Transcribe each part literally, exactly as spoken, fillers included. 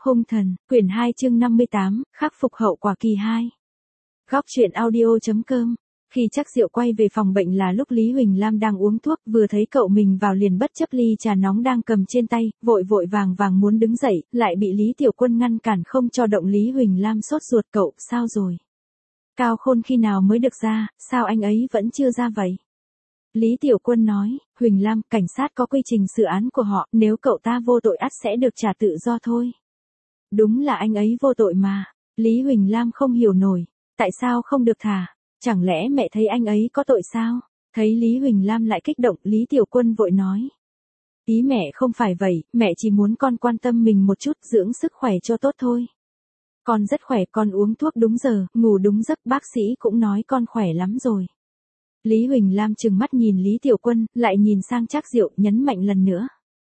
Hung thần, quyển hai chương năm mươi tám, khắc phục hậu quả kỳ hai. Góc truyện audio.com. Khi Trác Diệu quay về phòng bệnh là lúc Lý Huỳnh Lam đang uống thuốc, vừa thấy cậu mình vào liền bất chấp ly trà nóng đang cầm trên tay, vội vội vàng vàng muốn đứng dậy, lại bị Lý Tiểu Quân ngăn cản không cho động. Lý Huỳnh Lam sốt ruột: cậu, sao rồi? Cao Khôn khi nào mới được ra, sao anh ấy vẫn chưa ra vậy? Lý Tiểu Quân nói: Huỳnh Lam, cảnh sát có quy trình xử án của họ, nếu cậu ta vô tội ắt sẽ được trả tự do thôi. Đúng là anh ấy vô tội mà. Lý Huỳnh Lam không hiểu nổi, tại sao không được thả? Chẳng lẽ mẹ thấy anh ấy có tội sao? Thấy Lý Huỳnh Lam lại kích động, Lý Tiểu Quân vội nói: ý mẹ không phải vậy, mẹ chỉ muốn con quan tâm mình một chút, dưỡng sức khỏe cho tốt thôi. Con rất khỏe, con uống thuốc đúng giờ, ngủ đúng giấc, bác sĩ cũng nói con khỏe lắm rồi. Lý Huỳnh Lam trừng mắt nhìn Lý Tiểu Quân, lại nhìn sang Trác Diệu, nhấn mạnh lần nữa: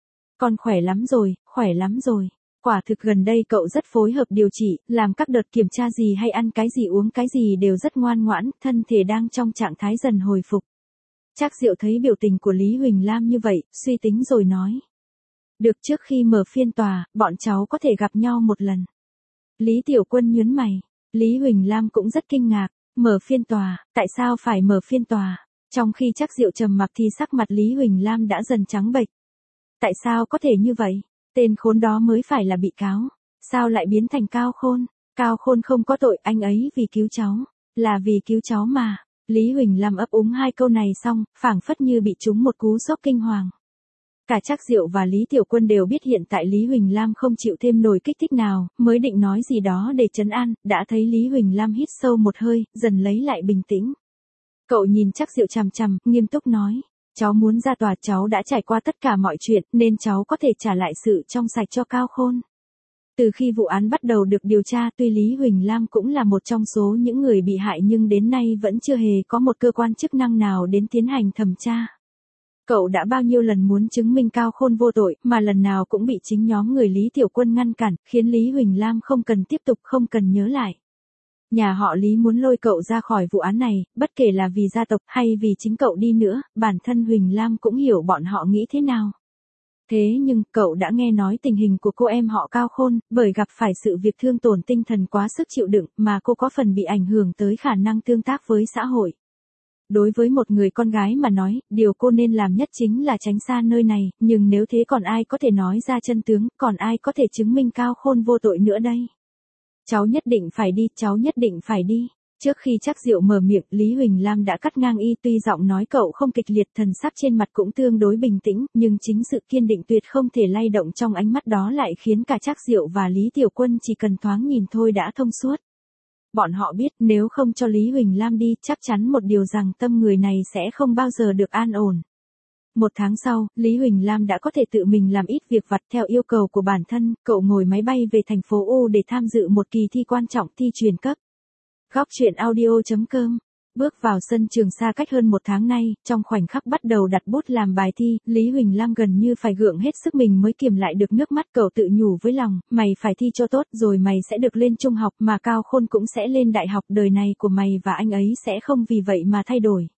con khỏe lắm rồi, khỏe lắm rồi. Quả thực gần đây cậu rất phối hợp điều trị, làm các đợt kiểm tra gì hay ăn cái gì uống cái gì đều rất ngoan ngoãn, thân thể đang trong trạng thái dần hồi phục. Trác Diệu thấy biểu tình của Lý Huỳnh Lam như vậy, suy tính rồi nói: được, trước khi mở phiên tòa, bọn cháu có thể gặp nhau một lần. Lý Tiểu Quân nhướng mày. Lý Huỳnh Lam cũng rất kinh ngạc: mở phiên tòa, tại sao phải mở phiên tòa? Trong khi Trác Diệu trầm mặc thì sắc mặt Lý Huỳnh Lam đã dần trắng bệch. Tại sao có thể như vậy? Tên khốn đó mới phải là bị cáo, sao lại biến thành Cao Khôn? Cao Khôn không có tội, anh ấy vì cứu cháu, là vì cứu cháu mà. Lý Huỳnh Lam ấp úng hai câu này xong, phảng phất như bị trúng một cú sốc kinh hoàng. Cả Trác Diệu và Lý Tiểu Quân đều biết hiện tại Lý Huỳnh Lam không chịu thêm nổi kích thích nào, mới định nói gì đó để trấn an, đã thấy Lý Huỳnh Lam hít sâu một hơi, dần lấy lại bình tĩnh. Cậu nhìn Trác Diệu chằm chằm, nghiêm túc nói: cháu muốn ra tòa, cháu đã trải qua tất cả mọi chuyện, nên cháu có thể trả lại sự trong sạch cho Cao Khôn. Từ khi vụ án bắt đầu được điều tra, tuy Lý Huỳnh Lam cũng là một trong số những người bị hại nhưng đến nay vẫn chưa hề có một cơ quan chức năng nào đến tiến hành thẩm tra. Cậu đã bao nhiêu lần muốn chứng minh Cao Khôn vô tội, mà lần nào cũng bị chính nhóm người Lý Tiểu Quân ngăn cản, khiến Lý Huỳnh Lam không cần tiếp tục, không cần nhớ lại. Nhà họ Lý muốn lôi cậu ra khỏi vụ án này, bất kể là vì gia tộc hay vì chính cậu đi nữa, bản thân Huỳnh Lam cũng hiểu bọn họ nghĩ thế nào. Thế nhưng, cậu đã nghe nói tình hình của cô em họ Cao Khôn, bởi gặp phải sự việc thương tổn tinh thần quá sức chịu đựng, mà cô có phần bị ảnh hưởng tới khả năng tương tác với xã hội. Đối với một người con gái mà nói, điều cô nên làm nhất chính là tránh xa nơi này, nhưng nếu thế còn ai có thể nói ra chân tướng, còn ai có thể chứng minh Cao Khôn vô tội nữa đây? Cháu nhất định phải đi, cháu nhất định phải đi. Trước khi Trác Diệu mở miệng, Lý Huỳnh Lam đã cắt ngang y, tuy giọng nói cậu không kịch liệt, thần sắc trên mặt cũng tương đối bình tĩnh, nhưng chính sự kiên định tuyệt không thể lay động trong ánh mắt đó lại khiến cả Trác Diệu và Lý Tiểu Quân chỉ cần thoáng nhìn thôi đã thông suốt. Bọn họ biết nếu không cho Lý Huỳnh Lam đi, chắc chắn một điều rằng tâm người này sẽ không bao giờ được an ổn. Một tháng sau, Lý Huỳnh Lam đã có thể tự mình làm ít việc vặt theo yêu cầu của bản thân, cậu ngồi máy bay về thành phố U để tham dự một kỳ thi quan trọng, thi truyền cấp. Góc truyện audio.com. Bước vào sân trường xa cách hơn một tháng nay, trong khoảnh khắc bắt đầu đặt bút làm bài thi, Lý Huỳnh Lam gần như phải gượng hết sức mình mới kiềm lại được nước mắt. Cậu tự nhủ với lòng: mày phải thi cho tốt rồi mày sẽ được lên trung học, mà Cao Khôn cũng sẽ lên đại học, đời này của mày và anh ấy sẽ không vì vậy mà thay đổi.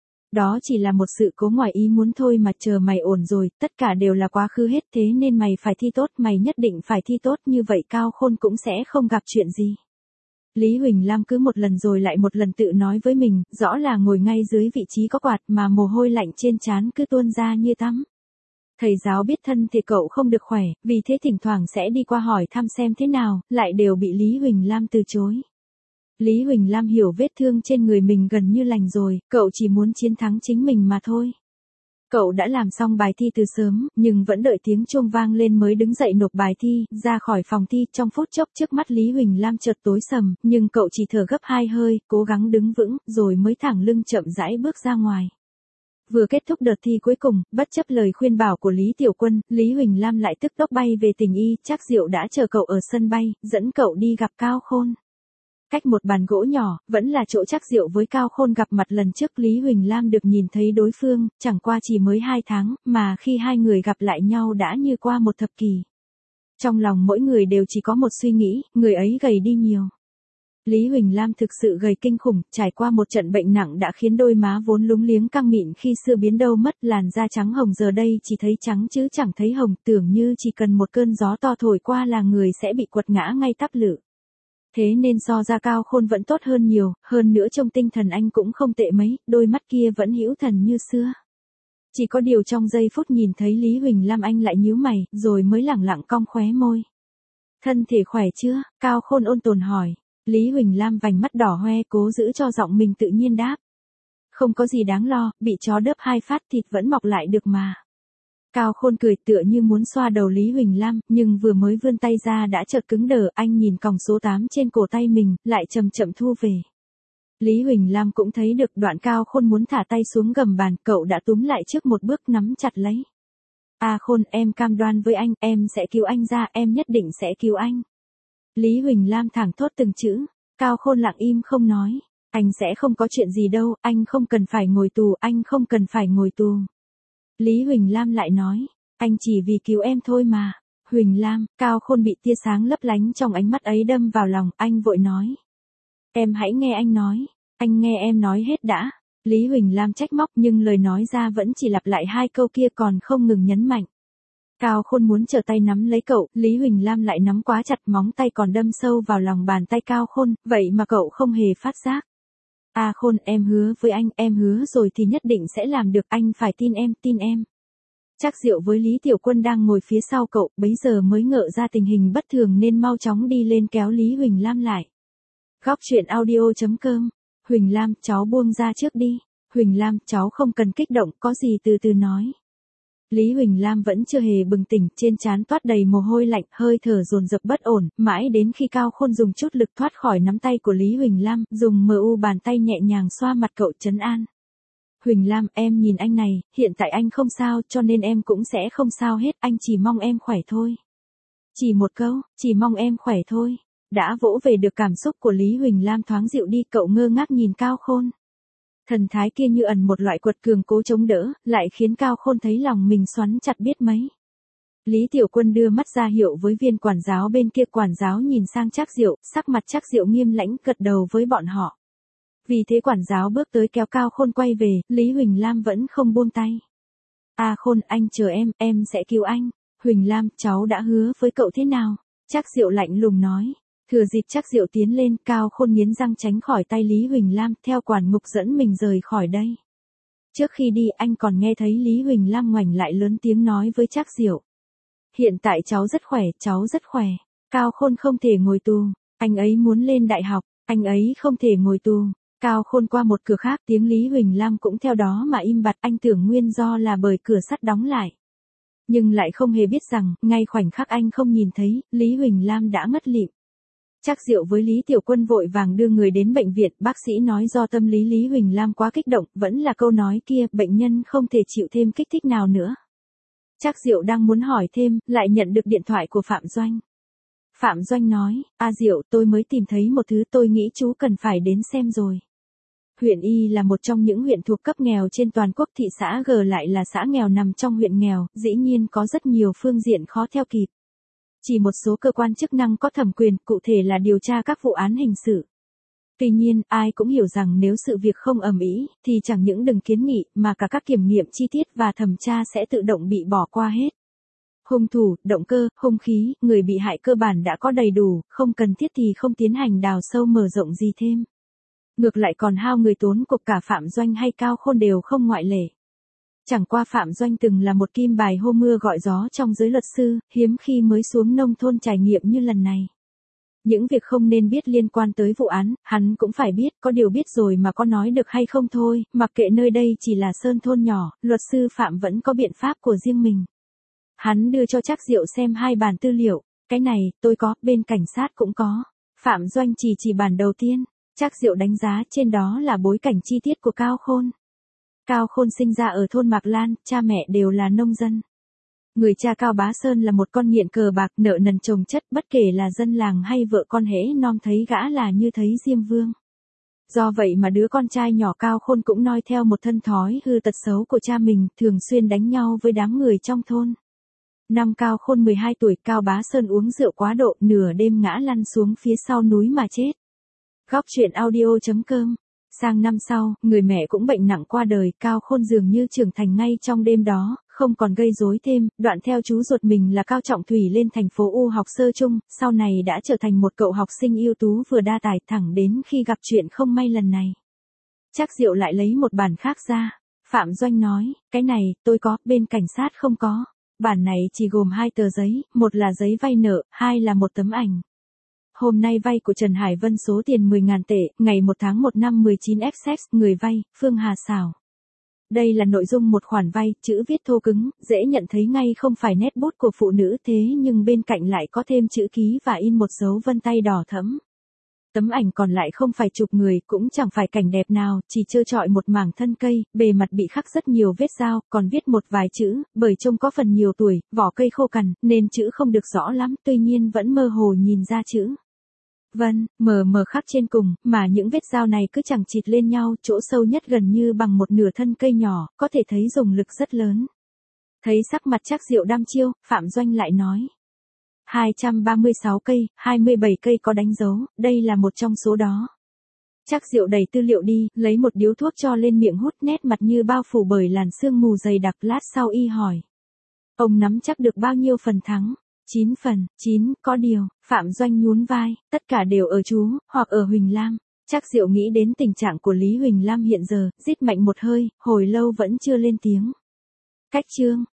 Đó chỉ là một sự cố ngoài ý muốn thôi mà, chờ mày ổn rồi, tất cả đều là quá khứ hết, thế nên mày phải thi tốt, mày nhất định phải thi tốt, như vậy Cao Khôn cũng sẽ không gặp chuyện gì. Lý Huỳnh Lam cứ một lần rồi lại một lần tự nói với mình, rõ là ngồi ngay dưới vị trí có quạt mà mồ hôi lạnh trên trán cứ tuôn ra như tắm. Thầy giáo biết thân thì cậu không được khỏe, vì thế thỉnh thoảng sẽ đi qua hỏi thăm xem thế nào, lại đều bị Lý Huỳnh Lam từ chối. Lý Huỳnh Lam hiểu vết thương trên người mình gần như lành rồi, cậu chỉ muốn chiến thắng chính mình mà thôi. Cậu đã làm xong bài thi từ sớm, nhưng vẫn đợi tiếng chuông vang lên mới đứng dậy nộp bài thi, ra khỏi phòng thi. Trong phút chốc trước mắt Lý Huỳnh Lam chợt tối sầm, nhưng cậu chỉ thở gấp hai hơi, cố gắng đứng vững, rồi mới thẳng lưng chậm rãi bước ra ngoài. Vừa kết thúc đợt thi cuối cùng, bất chấp lời khuyên bảo của Lý Tiểu Quân, Lý Huỳnh Lam lại tức tốc bay về tỉnh y. Trác Diệu đã chờ cậu ở sân bay, dẫn cậu đi gặp Cao Khôn. Cách một bàn gỗ nhỏ, vẫn là chỗ Trác Diệu với Cao Khôn gặp mặt lần trước. Lý Huỳnh Lam được nhìn thấy đối phương, chẳng qua chỉ mới hai tháng, mà khi hai người gặp lại nhau đã như qua một thập kỷ. Trong lòng mỗi người đều chỉ có một suy nghĩ, người ấy gầy đi nhiều. Lý Huỳnh Lam thực sự gầy kinh khủng, trải qua một trận bệnh nặng đã khiến đôi má vốn lúng liếng căng mịn khi xưa biến đâu mất, làn da trắng hồng giờ đây chỉ thấy trắng chứ chẳng thấy hồng, tưởng như chỉ cần một cơn gió to thổi qua là người sẽ bị quật ngã ngay tắp lự. Thế nên so ra Cao Khôn vẫn tốt hơn nhiều, hơn nữa trong tinh thần anh cũng không tệ mấy, đôi mắt kia vẫn hữu thần như xưa. Chỉ có điều trong giây phút nhìn thấy Lý Huỳnh Lam anh lại nhíu mày, rồi mới lẳng lặng cong khóe môi. Thân thể khỏe chưa? Cao Khôn ôn tồn hỏi. Lý Huỳnh Lam vành mắt đỏ hoe cố giữ cho giọng mình tự nhiên đáp. Không có gì đáng lo, bị chó đớp hai phát thịt vẫn mọc lại được mà. Cao Khôn cười tựa như muốn xoa đầu Lý Huỳnh Lam, nhưng vừa mới vươn tay ra đã chợt cứng đờ, anh nhìn còng số tám trên cổ tay mình, lại chậm chậm thu về. Lý Huỳnh Lam cũng thấy được đoạn Cao Khôn muốn thả tay xuống gầm bàn, cậu đã túm lại trước một bước nắm chặt lấy. À Khôn, em cam đoan với anh, em sẽ cứu anh ra, em nhất định sẽ cứu anh. Lý Huỳnh Lam thẳng thốt từng chữ, Cao Khôn lặng im không nói. Anh sẽ không có chuyện gì đâu, anh không cần phải ngồi tù, anh không cần phải ngồi tù. Lý Huỳnh Lam lại nói, anh chỉ vì cứu em thôi mà. Huỳnh Lam, Cao Khôn bị tia sáng lấp lánh trong ánh mắt ấy đâm vào lòng, anh vội nói. Em hãy nghe anh nói, anh nghe em nói hết đã. Lý Huỳnh Lam trách móc nhưng lời nói ra vẫn chỉ lặp lại hai câu kia còn không ngừng nhấn mạnh. Cao Khôn muốn trở tay nắm lấy cậu, Lý Huỳnh Lam lại nắm quá chặt, móng tay còn đâm sâu vào lòng bàn tay Cao Khôn, vậy mà cậu không hề phát giác. À Khôn, em hứa với anh, em hứa rồi thì nhất định sẽ làm được, anh phải tin em, tin em. Trác Diệu với Lý Tiểu Quân đang ngồi phía sau cậu, bấy giờ mới ngỡ ra tình hình bất thường nên mau chóng đi lên kéo Lý Huỳnh Lam lại. Góc truyện audio chấm com. Huỳnh Lam, cháu buông ra trước đi. Huỳnh Lam, cháu không cần kích động, có gì từ từ nói. Lý Huỳnh Lam vẫn chưa hề bừng tỉnh, trên trán toát đầy mồ hôi lạnh, hơi thở dồn dập bất ổn, mãi đến khi Cao Khôn dùng chút lực thoát khỏi nắm tay của Lý Huỳnh Lam, dùng mờ u bàn tay nhẹ nhàng xoa mặt cậu trấn an. Huỳnh Lam, em nhìn anh này, hiện tại anh không sao, cho nên em cũng sẽ không sao hết, anh chỉ mong em khỏe thôi. Chỉ một câu, chỉ mong em khỏe thôi. Đã vỗ về được cảm xúc của Lý Huỳnh Lam thoáng dịu đi, cậu ngơ ngác nhìn Cao Khôn. Thần thái kia như ẩn một loại quật cường cố chống đỡ, lại khiến Cao Khôn thấy lòng mình xoắn chặt biết mấy. Lý Tiểu Quân đưa mắt ra hiệu với viên quản giáo bên kia, quản giáo nhìn sang Trác Diệu, sắc mặt Trác Diệu nghiêm lãnh gật đầu với bọn họ. Vì thế quản giáo bước tới kéo Cao Khôn quay về, Lý Huỳnh Lam vẫn không buông tay. À Khôn, anh chờ em, em sẽ cứu anh. Huỳnh Lam, cháu đã hứa với cậu thế nào? Trác Diệu lạnh lùng nói. Thừa dịp Trác Diệu tiến lên, Cao Khôn nghiến răng tránh khỏi tay Lý Huỳnh Lam, theo quản ngục dẫn mình rời khỏi đây. Trước khi đi anh còn nghe thấy Lý Huỳnh Lam ngoảnh lại lớn tiếng nói với Trác Diệu. Hiện tại cháu rất khỏe, cháu rất khỏe. Cao Khôn không thể ngồi tù. Anh ấy muốn lên đại học, anh ấy không thể ngồi tù. Cao Khôn qua một cửa khác, tiếng Lý Huỳnh Lam cũng theo đó mà im bặt, anh tưởng nguyên do là bởi cửa sắt đóng lại. Nhưng lại không hề biết rằng, ngay khoảnh khắc anh không nhìn thấy, Lý Huỳnh Lam đã ngất lịm. Trác Diệu với Lý Tiểu Quân vội vàng đưa người đến bệnh viện, bác sĩ nói do tâm lý Lý Huỳnh Lam quá kích động, vẫn là câu nói kia, bệnh nhân không thể chịu thêm kích thích nào nữa. Trác Diệu đang muốn hỏi thêm, lại nhận được điện thoại của Phạm Doanh. Phạm Doanh nói, A Diệu, tôi mới tìm thấy một thứ tôi nghĩ chú cần phải đến xem rồi. Huyện Y là một trong những huyện thuộc cấp nghèo trên toàn quốc, thị xã G lại là xã nghèo nằm trong huyện nghèo, dĩ nhiên có rất nhiều phương diện khó theo kịp. Chỉ một số cơ quan chức năng có thẩm quyền, cụ thể là điều tra các vụ án hình sự. Tuy nhiên, ai cũng hiểu rằng nếu sự việc không ầm ĩ, thì chẳng những đừng kiến nghị, mà cả các kiểm nghiệm chi tiết và thẩm tra sẽ tự động bị bỏ qua hết. Hung thủ, động cơ, hung khí, người bị hại cơ bản đã có đầy đủ, không cần thiết thì không tiến hành đào sâu mở rộng gì thêm. Ngược lại còn hao người tốn cuộc, cả Phạm Doanh hay Cao Khôn đều không ngoại lệ. Chẳng qua Phạm Doanh từng là một kim bài hô mưa gọi gió trong giới luật sư, hiếm khi mới xuống nông thôn trải nghiệm như lần này. Những việc không nên biết liên quan tới vụ án, hắn cũng phải biết, có điều biết rồi mà có nói được hay không thôi, mặc kệ nơi đây chỉ là sơn thôn nhỏ, luật sư Phạm vẫn có biện pháp của riêng mình. Hắn đưa cho Trác Diệu xem hai bản tư liệu, cái này, tôi có, bên cảnh sát cũng có. Phạm Doanh chỉ chỉ bản đầu tiên, Trác Diệu đánh giá trên đó là bối cảnh chi tiết của Cao Khôn. Cao Khôn sinh ra ở thôn Mạc Lan, cha mẹ đều là nông dân. Người cha Cao Bá Sơn là một con nghiện cờ bạc, nợ nần chồng chất, bất kể là dân làng hay vợ con hễ nom thấy gã là như thấy Diêm Vương. Do vậy mà đứa con trai nhỏ Cao Khôn cũng noi theo một thân thói hư tật xấu của cha mình, thường xuyên đánh nhau với đám người trong thôn. Năm Cao Khôn mười hai tuổi, Cao Bá Sơn uống rượu quá độ, nửa đêm ngã lăn xuống phía sau núi mà chết. Góc chuyện audio chấm com. Sang năm sau, người mẹ cũng bệnh nặng qua đời, Cao Khôn dường như trưởng thành ngay trong đêm đó, không còn gây rối thêm, đoạn theo chú ruột mình là Cao Trọng Thủy lên thành phố U học sơ chung, sau này đã trở thành một cậu học sinh ưu tú vừa đa tài, thẳng đến khi gặp chuyện không may lần này. Trác Diệu lại lấy một bản khác ra. Phạm Doanh nói, cái này, tôi có, bên cảnh sát không có. Bản này chỉ gồm hai tờ giấy, một là giấy vay nợ, hai là một tấm ảnh. Hôm nay vay của Trần Hải Vân số tiền mười nghìn tệ, ngày một tháng một năm mười chín ép xê, người vay, Phương Hà Sảo. Đây là nội dung một khoản vay, chữ viết thô cứng, dễ nhận thấy ngay không phải nét bút của phụ nữ, thế nhưng bên cạnh lại có thêm chữ ký và in một dấu vân tay đỏ thẫm. Tấm ảnh còn lại không phải chụp người, cũng chẳng phải cảnh đẹp nào, chỉ trơ trọi một mảng thân cây, bề mặt bị khắc rất nhiều vết dao, còn viết một vài chữ, bởi trông có phần nhiều tuổi, vỏ cây khô cằn, nên chữ không được rõ lắm, tuy nhiên vẫn mơ hồ nhìn ra chữ. Vân, mờ mờ khắc trên cùng, mà những vết dao này cứ chằng chịt lên nhau, chỗ sâu nhất gần như bằng một nửa thân cây nhỏ, có thể thấy dùng lực rất lớn. Thấy sắc mặt Trác Diệu đăm chiêu, Phạm Doanh lại nói. hai trăm ba mươi sáu cây, hai mươi bảy cây có đánh dấu, đây là một trong số đó. Trác Diệu đẩy tư liệu đi, lấy một điếu thuốc cho lên miệng hút, nét mặt như bao phủ bởi làn sương mù dày đặc, lát sau y hỏi. Ông nắm chắc được bao nhiêu phần thắng? chín phần, chín, có điều, Phạm Doanh nhún vai, tất cả đều ở chú, hoặc ở Huỳnh Lam. Trác Diệu nghĩ đến tình trạng của Lý Huỳnh Lam hiện giờ, rít mạnh một hơi, hồi lâu vẫn chưa lên tiếng. Cách chương.